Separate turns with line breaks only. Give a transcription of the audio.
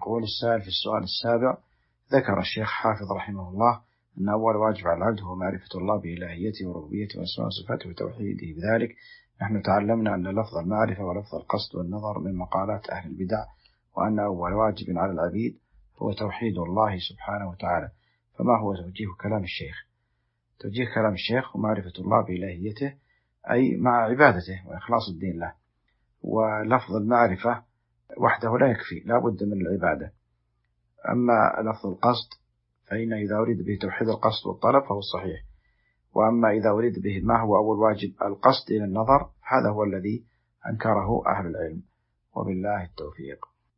يقول السائل في السؤال السابع: ذكر الشيخ حافظ رحمه الله أن أول واجب على العبد هو معرفة الله بإلهيته وربوبيته وأسماء وصفاته وتوحيده. بذلك نحن تعلمنا أن لفظ المعرفة ولفظ القصد والنظر من مقالات أهل البدع، وأن أول واجب على العبيد هو توحيد الله سبحانه وتعالى. فما هو توجيه كلام الشيخ؟ توجيه كلام الشيخ ومعرفة الله بإلهيته أي مع عبادته وإخلاص الدين له، ولفظ المعرفة وحده لا يكفي، لا بد من العبادة. أما لفظ القصد فإن إذا أريد به توحيد القصد والطلب فهو الصحيح، وأما إذا أريد به ما هو أول واجب القصد إلى النظر هذا هو الذي أنكره أهل العلم، وبالله التوفيق.